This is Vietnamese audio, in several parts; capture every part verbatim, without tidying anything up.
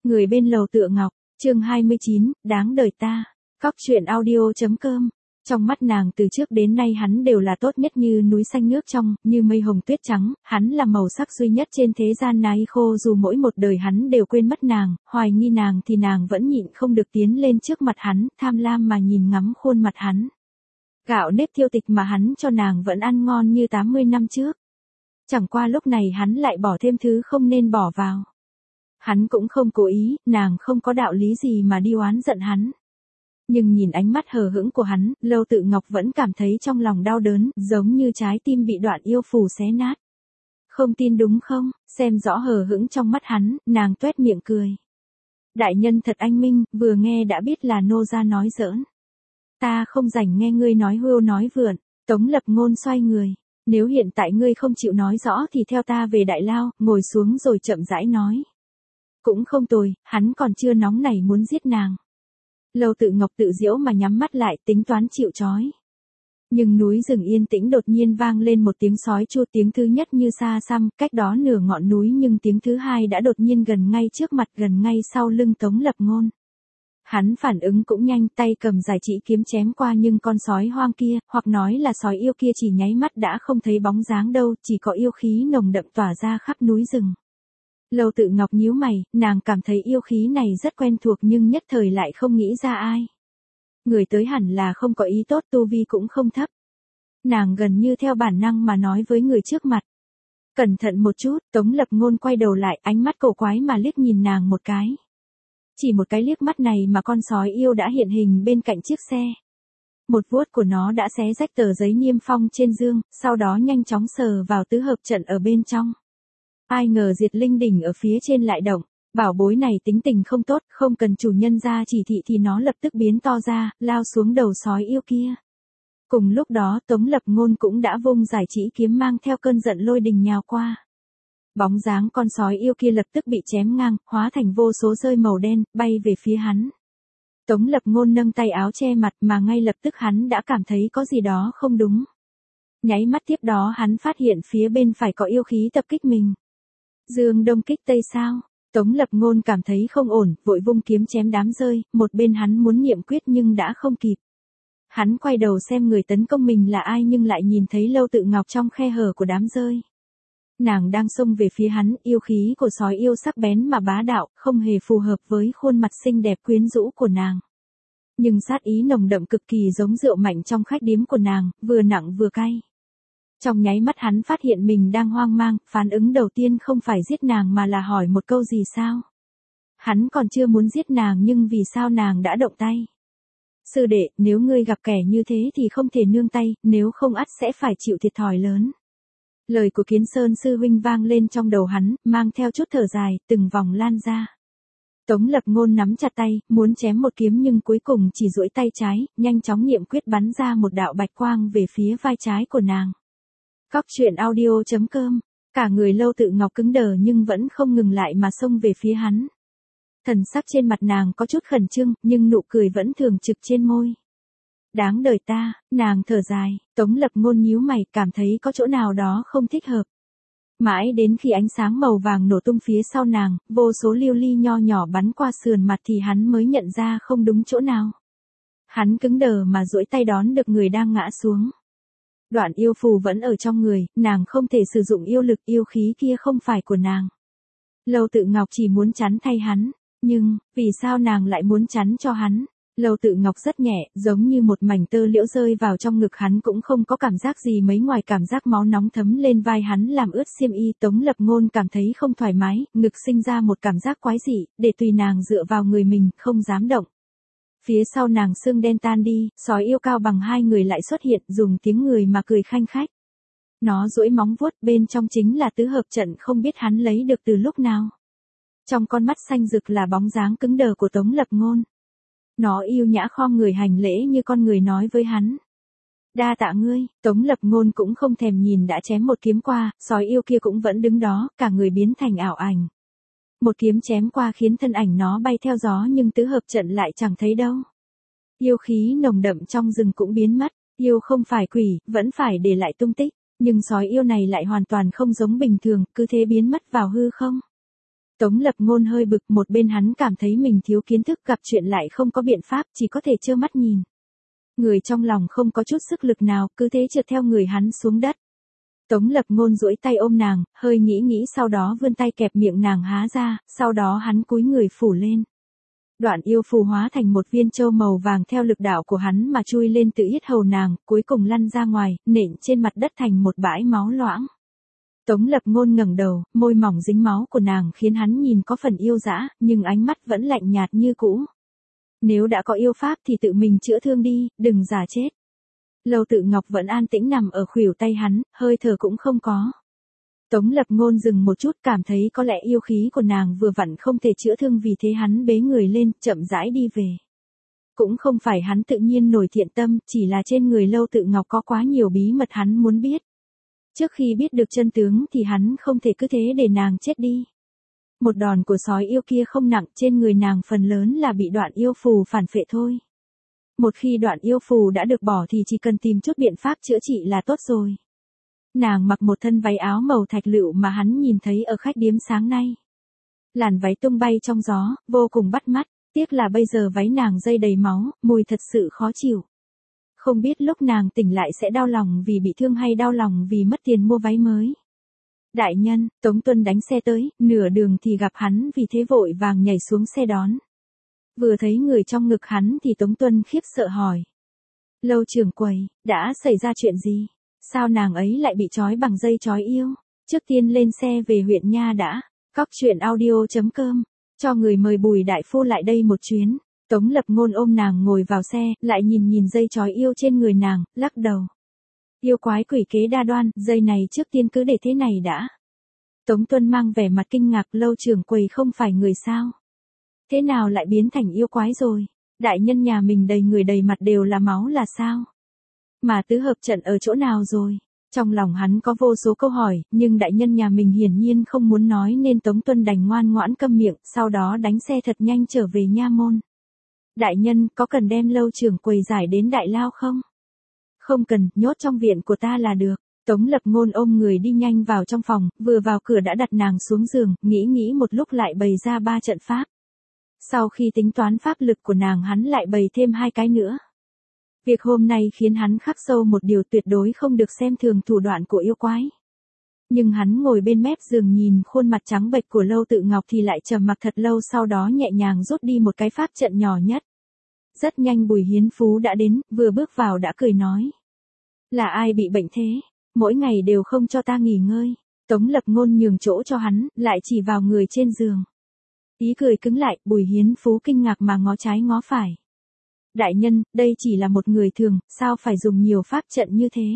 Người bên lầu tựa ngọc, chương hai mươi chín, đáng đời ta. Cóc truyện audio.com. Trong mắt nàng từ trước đến nay hắn đều là tốt nhất như núi xanh nước trong, như mây hồng tuyết trắng, hắn là màu sắc duy nhất trên thế gian này khô dù mỗi một đời hắn đều quên mất nàng, hoài nghi nàng thì nàng vẫn nhịn không được tiến lên trước mặt hắn, tham lam mà nhìn ngắm khuôn mặt hắn. Gạo nếp thiêu tịch mà hắn cho nàng vẫn ăn ngon như tám mươi năm trước. Chẳng qua lúc này hắn lại bỏ thêm thứ không nên bỏ vào. Hắn cũng không cố ý, nàng không có đạo lý gì mà đi oán giận hắn. Nhưng nhìn ánh mắt hờ hững của hắn, Lâu Tự Ngọc vẫn cảm thấy trong lòng đau đớn, giống như trái tim bị đoạn yêu phù xé nát. Không tin đúng không, xem rõ hờ hững trong mắt hắn, nàng tuét miệng cười. Đại nhân thật anh minh, vừa nghe đã biết là nô gia nói giỡn. Ta không rảnh nghe ngươi nói hưu nói vượn. Tống Lập Ngôn xoay người. Nếu hiện tại ngươi không chịu nói rõ thì theo ta về Đại Lao, ngồi xuống rồi chậm rãi nói. Cũng không tồi, hắn còn chưa nóng nảy muốn giết nàng. Lâu Tự Ngọc tự giễu mà nhắm mắt lại, tính toán chịu trói. Nhưng núi rừng yên tĩnh đột nhiên vang lên một tiếng sói chu, tiếng thứ nhất như xa xăm, cách đó nửa ngọn núi, nhưng tiếng thứ hai đã đột nhiên gần ngay trước mặt, gần ngay sau lưng Tống Lập Ngôn. Hắn phản ứng cũng nhanh, tay cầm giải chỉ kiếm chém qua, nhưng con sói hoang kia, hoặc nói là sói yêu kia chỉ nháy mắt đã không thấy bóng dáng đâu, chỉ có yêu khí nồng đậm tỏa ra khắp núi rừng. Lâu Tự Ngọc nhíu mày, nàng cảm thấy yêu khí này rất quen thuộc nhưng nhất thời lại không nghĩ ra ai. Người tới hẳn là không có ý tốt, tu vi cũng không thấp. Nàng gần như theo bản năng mà nói với người trước mặt. Cẩn thận một chút, Tống Lập Ngôn quay đầu lại, ánh mắt cổ quái mà liếc nhìn nàng một cái. Chỉ một cái liếc mắt này mà con sói yêu đã hiện hình bên cạnh chiếc xe. Một vuốt của nó đã xé rách tờ giấy niêm phong trên dương, sau đó nhanh chóng sờ vào tứ hợp trận ở bên trong. Ai ngờ Diệt Linh đỉnh ở phía trên lại động, bảo bối này tính tình không tốt, không cần chủ nhân ra chỉ thị thì nó lập tức biến to ra, lao xuống đầu sói yêu kia. Cùng lúc đó Tống Lập Ngôn cũng đã vung giải chỉ kiếm mang theo cơn giận lôi đình nhào qua. Bóng dáng con sói yêu kia lập tức bị chém ngang, hóa thành vô số rơi màu đen, bay về phía hắn. Tống Lập Ngôn nâng tay áo che mặt mà ngay lập tức hắn đã cảm thấy có gì đó không đúng. Nháy mắt tiếp đó hắn phát hiện phía bên phải có yêu khí tập kích mình. Dương đông kích tây sao? Tống Lập Ngôn cảm thấy không ổn, vội vung kiếm chém đám rơi, một bên hắn muốn niệm quyết nhưng đã không kịp. Hắn quay đầu xem người tấn công mình là ai nhưng lại nhìn thấy Lâu Tự Ngọc trong khe hở của đám rơi. Nàng đang xông về phía hắn, yêu khí của sói yêu sắc bén mà bá đạo, không hề phù hợp với khuôn mặt xinh đẹp quyến rũ của nàng. Nhưng sát ý nồng đậm cực kỳ giống rượu mạnh trong khách điếm của nàng, vừa nặng vừa cay. Trong nháy mắt hắn phát hiện mình đang hoang mang, phản ứng đầu tiên không phải giết nàng mà là hỏi một câu gì sao. Hắn còn chưa muốn giết nàng nhưng vì sao nàng đã động tay. Sư đệ, nếu ngươi gặp kẻ như thế thì không thể nương tay, nếu không ắt sẽ phải chịu thiệt thòi lớn. Lời của Kiến Sơn sư huynh vang lên trong đầu hắn, mang theo chút thở dài, từng vòng lan ra. Tống Lập Ngôn nắm chặt tay, muốn chém một kiếm nhưng cuối cùng chỉ duỗi tay trái, nhanh chóng niệm quyết bắn ra một đạo bạch quang về phía vai trái của nàng. Cóc truyện audio.com. Cả người Lâu Tự Ngọc cứng đờ nhưng vẫn không ngừng lại mà xông về phía hắn. Thần sắc trên mặt nàng có chút khẩn trương, nhưng nụ cười vẫn thường trực trên môi. Đáng đời ta, nàng thở dài, Tống Lập Ngôn nhíu mày, cảm thấy có chỗ nào đó không thích hợp. Mãi đến khi ánh sáng màu vàng nổ tung phía sau nàng, vô số lưu ly nho nhỏ bắn qua sườn mặt thì hắn mới nhận ra không đúng chỗ nào. Hắn cứng đờ mà duỗi tay đón được người đang ngã xuống. Đoạn yêu phù vẫn ở trong người, nàng không thể sử dụng yêu lực, yêu khí kia không phải của nàng. Lâu Tự Ngọc chỉ muốn chắn thay hắn, nhưng, vì sao nàng lại muốn chắn cho hắn? Lâu Tự Ngọc rất nhẹ, giống như một mảnh tơ liễu rơi vào trong ngực hắn cũng không có cảm giác gì mấy ngoài cảm giác máu nóng thấm lên vai hắn làm ướt xiêm y. Tống Lập Ngôn cảm thấy không thoải mái, ngực sinh ra một cảm giác quái dị, để tùy nàng dựa vào người mình, không dám động. Phía sau nàng xương đen tan đi, sói yêu cao bằng hai người lại xuất hiện, dùng tiếng người mà cười khanh khách. Nó duỗi móng vuốt, bên trong chính là tứ hợp trận không biết hắn lấy được từ lúc nào. Trong con mắt xanh rực là bóng dáng cứng đờ của Tống Lập Ngôn. Nó yêu nhã khom người hành lễ như con người nói với hắn. Đa tạ ngươi, Tống Lập Ngôn cũng không thèm nhìn đã chém một kiếm qua, sói yêu kia cũng vẫn đứng đó, cả người biến thành ảo ảnh. Một kiếm chém qua khiến thân ảnh nó bay theo gió nhưng tứ hợp trận lại chẳng thấy đâu. Yêu khí nồng đậm trong rừng cũng biến mất, yêu không phải quỷ, vẫn phải để lại tung tích, nhưng sói yêu này lại hoàn toàn không giống bình thường, cứ thế biến mất vào hư không. Tống Lập Ngôn hơi bực, một bên hắn cảm thấy mình thiếu kiến thức, gặp chuyện lại không có biện pháp, chỉ có thể trơ mắt nhìn. Người trong lòng không có chút sức lực nào, cứ thế trượt theo người hắn xuống đất. Tống Lập Ngôn duỗi tay ôm nàng, hơi nghĩ nghĩ sau đó vươn tay kẹp miệng nàng há ra, sau đó hắn cúi người phủ lên. Đoạn yêu phù hóa thành một viên châu màu vàng theo lực đạo của hắn mà chui lên tự yết hầu nàng, cuối cùng lăn ra ngoài, nện trên mặt đất thành một bãi máu loãng. Tống Lập Ngôn ngẩng đầu, môi mỏng dính máu của nàng khiến hắn nhìn có phần yêu dã, nhưng ánh mắt vẫn lạnh nhạt như cũ. Nếu đã có yêu pháp thì tự mình chữa thương đi, đừng giả chết. Lâu Tự Ngọc vẫn an tĩnh nằm ở khuỷu tay hắn, hơi thở cũng không có. Tống Lập Ngôn dừng một chút, cảm thấy có lẽ yêu khí của nàng vừa vặn không thể chữa thương, vì thế hắn bế người lên, chậm rãi đi về. Cũng không phải hắn tự nhiên nổi thiện tâm, chỉ là trên người Lâu Tự Ngọc có quá nhiều bí mật hắn muốn biết. Trước khi biết được chân tướng thì hắn không thể cứ thế để nàng chết đi. Một đòn của sói yêu kia không nặng, trên người nàng phần lớn là bị đoạn yêu phù phản phệ thôi. Một khi đoạn yêu phù đã được bỏ thì chỉ cần tìm chút biện pháp chữa trị là tốt rồi. Nàng mặc một thân váy áo màu thạch lựu mà hắn nhìn thấy ở khách điếm sáng nay. Làn váy tung bay trong gió, vô cùng bắt mắt, tiếc là bây giờ váy nàng dây đầy máu, mùi thật sự khó chịu. Không biết lúc nàng tỉnh lại sẽ đau lòng vì bị thương hay đau lòng vì mất tiền mua váy mới. Đại nhân, Tống Tuân đánh xe tới, nửa đường thì gặp hắn, vì thế vội vàng nhảy xuống xe đón. Vừa thấy người trong ngực hắn thì Tống Tuân khiếp sợ hỏi. Lâu trưởng quầy, đã xảy ra chuyện gì? Sao nàng ấy lại bị trói bằng dây trói yêu? Trước tiên lên xe về huyện Nha đã. Cóc truyện audio chấm com. Cho người mời Bùi đại phu lại đây một chuyến. Tống Lập Ngôn ôm nàng ngồi vào xe, lại nhìn nhìn dây trói yêu trên người nàng, lắc đầu. Yêu quái quỷ kế đa đoan, dây này trước tiên cứ để thế này đã. Tống Tuân mang vẻ mặt kinh ngạc, Lâu trưởng quầy không phải người sao? Thế nào lại biến thành yêu quái rồi? Đại nhân nhà mình đầy người đầy mặt đều là máu là sao? Mà tứ hợp trận ở chỗ nào rồi? Trong lòng hắn có vô số câu hỏi, nhưng đại nhân nhà mình hiển nhiên không muốn nói nên Tống Tuân đành ngoan ngoãn câm miệng, sau đó đánh xe thật nhanh trở về nha môn. Đại nhân, có cần đem Lâu trưởng quầy giải đến đại lao không? Không cần, nhốt trong viện của ta là được. Tống Lập Ngôn ôm người đi nhanh vào trong phòng, vừa vào cửa đã đặt nàng xuống giường, nghĩ nghĩ một lúc lại bày ra ba trận pháp. Sau khi tính toán pháp lực của nàng hắn lại bày thêm hai cái nữa. Việc hôm nay khiến hắn khắc sâu một điều, tuyệt đối không được xem thường thủ đoạn của yêu quái. Nhưng hắn ngồi bên mép giường nhìn khuôn mặt trắng bệch của Lâu Tự Ngọc thì lại trầm mặc thật lâu, sau đó nhẹ nhàng rút đi một cái pháp trận nhỏ nhất. Rất nhanh Bùi Hiến Phú đã đến, vừa bước vào đã cười nói. Là ai bị bệnh thế? Mỗi ngày đều không cho ta nghỉ ngơi. Tống Lập Ngôn nhường chỗ cho hắn, lại chỉ vào người trên giường. Ý cười cứng lại, Bùi Hiến Phú kinh ngạc mà ngó trái ngó phải. Đại nhân, đây chỉ là một người thường, sao phải dùng nhiều pháp trận như thế?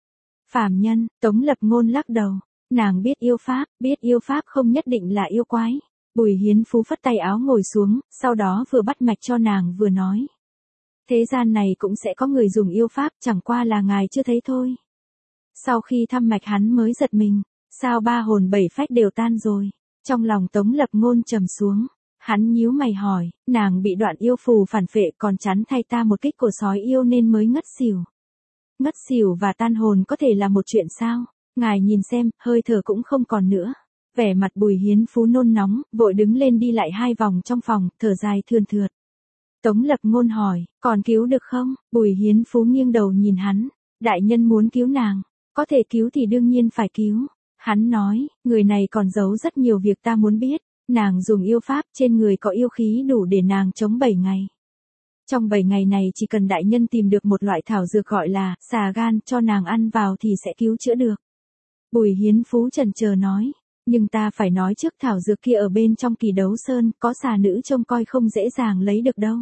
Phàm nhân, Tống Lập Ngôn lắc đầu. Nàng biết yêu pháp, biết yêu pháp không nhất định là yêu quái. Bùi Hiến Phú phất tay áo ngồi xuống, sau đó vừa bắt mạch cho nàng vừa nói. Thế gian này cũng sẽ có người dùng yêu pháp, chẳng qua là ngài chưa thấy thôi. Sau khi thăm mạch hắn mới giật mình, sao ba hồn bảy phách đều tan rồi. Trong lòng Tống Lập Ngôn trầm xuống, hắn nhíu mày hỏi, nàng bị đoạn yêu phù phản phệ còn chắn thay ta một kích của sói yêu nên mới ngất xỉu. Ngất xỉu và tan hồn có thể là một chuyện sao? Ngài nhìn xem, hơi thở cũng không còn nữa. Vẻ mặt Bùi Hiến Phú nôn nóng, vội đứng lên đi lại hai vòng trong phòng, thở dài thườn thượt. Tống Lập Ngôn hỏi, còn cứu được không? Bùi Hiến Phú nghiêng đầu nhìn hắn, đại nhân muốn cứu nàng, có thể cứu thì đương nhiên phải cứu. Hắn nói, người này còn giấu rất nhiều việc ta muốn biết, nàng dùng yêu pháp, trên người có yêu khí đủ để nàng chống bảy ngày. Trong bảy ngày này chỉ cần đại nhân tìm được một loại thảo dược gọi là xà gan cho nàng ăn vào thì sẽ cứu chữa được. Bùi Hiến Phú chần chờ nói, nhưng ta phải nói trước thảo dược kia ở bên trong Kỳ Đấu Sơn, có xà nữ trông coi không dễ dàng lấy được đâu.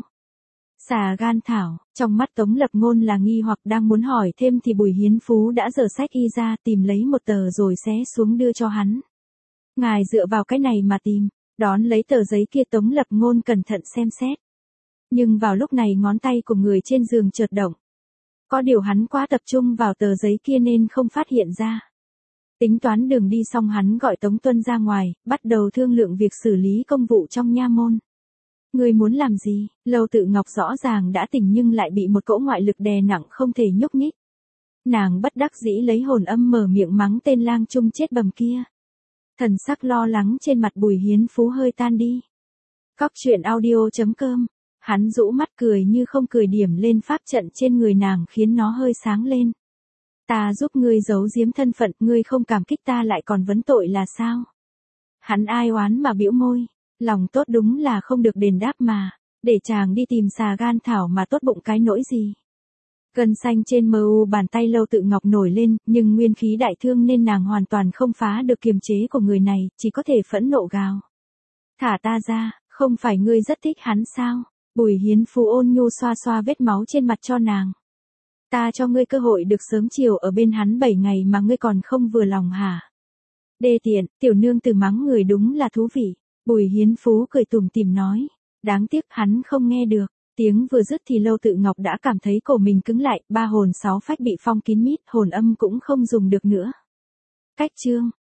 Xà gan thảo, trong mắt Tống Lập Ngôn là nghi hoặc đang muốn hỏi thêm thì Bùi Hiến Phú đã giở sách y ra tìm lấy một tờ rồi xé xuống đưa cho hắn. Ngài dựa vào cái này mà tìm, đón lấy tờ giấy kia Tống Lập Ngôn cẩn thận xem xét. Nhưng vào lúc này ngón tay của người trên giường chợt động. Có điều hắn quá tập trung vào tờ giấy kia nên không phát hiện ra. Tính toán đường đi xong hắn gọi Tống Tuân ra ngoài, bắt đầu thương lượng việc xử lý công vụ trong nha môn. Người muốn làm gì? Lâu Tự Ngọc rõ ràng đã tỉnh nhưng lại bị một cỗ ngoại lực đè nặng không thể nhúc nhích. Nàng bất đắc dĩ lấy hồn âm mở miệng mắng tên lang trung chết bầm kia. Thần sắc lo lắng trên mặt Bùi Hiến Phú hơi tan đi. Cóc truyện audio chấm com. Hắn rũ mắt cười như không cười điểm lên pháp trận trên người nàng khiến nó hơi sáng lên. Ta giúp ngươi giấu giếm thân phận, ngươi không cảm kích ta lại còn vấn tội là sao? Hắn ai oán mà bĩu môi, lòng tốt đúng là không được đền đáp mà, để chàng đi tìm xà gan thảo mà tốt bụng cái nỗi gì. Gân xanh trên mờ u bàn tay Lâu Tự Ngọc nổi lên, nhưng nguyên khí đại thương nên nàng hoàn toàn không phá được kiềm chế của người này, chỉ có thể phẫn nộ gào. Thả ta ra, không phải ngươi rất thích hắn sao? Bùi Hiến Phú ôn nhu xoa xoa vết máu trên mặt cho nàng. Ta cho ngươi cơ hội được sớm chiều ở bên hắn bảy ngày mà ngươi còn không vừa lòng hả? Đê tiện, tiểu nương tử mắng người đúng là thú vị. Bùi Hiến Phú cười tủm tỉm nói. Đáng tiếc hắn không nghe được. Tiếng vừa dứt thì Lâu Tự Ngọc đã cảm thấy cổ mình cứng lại, ba hồn sáu phách bị phong kín mít, hồn âm cũng không dùng được nữa. Cách chương.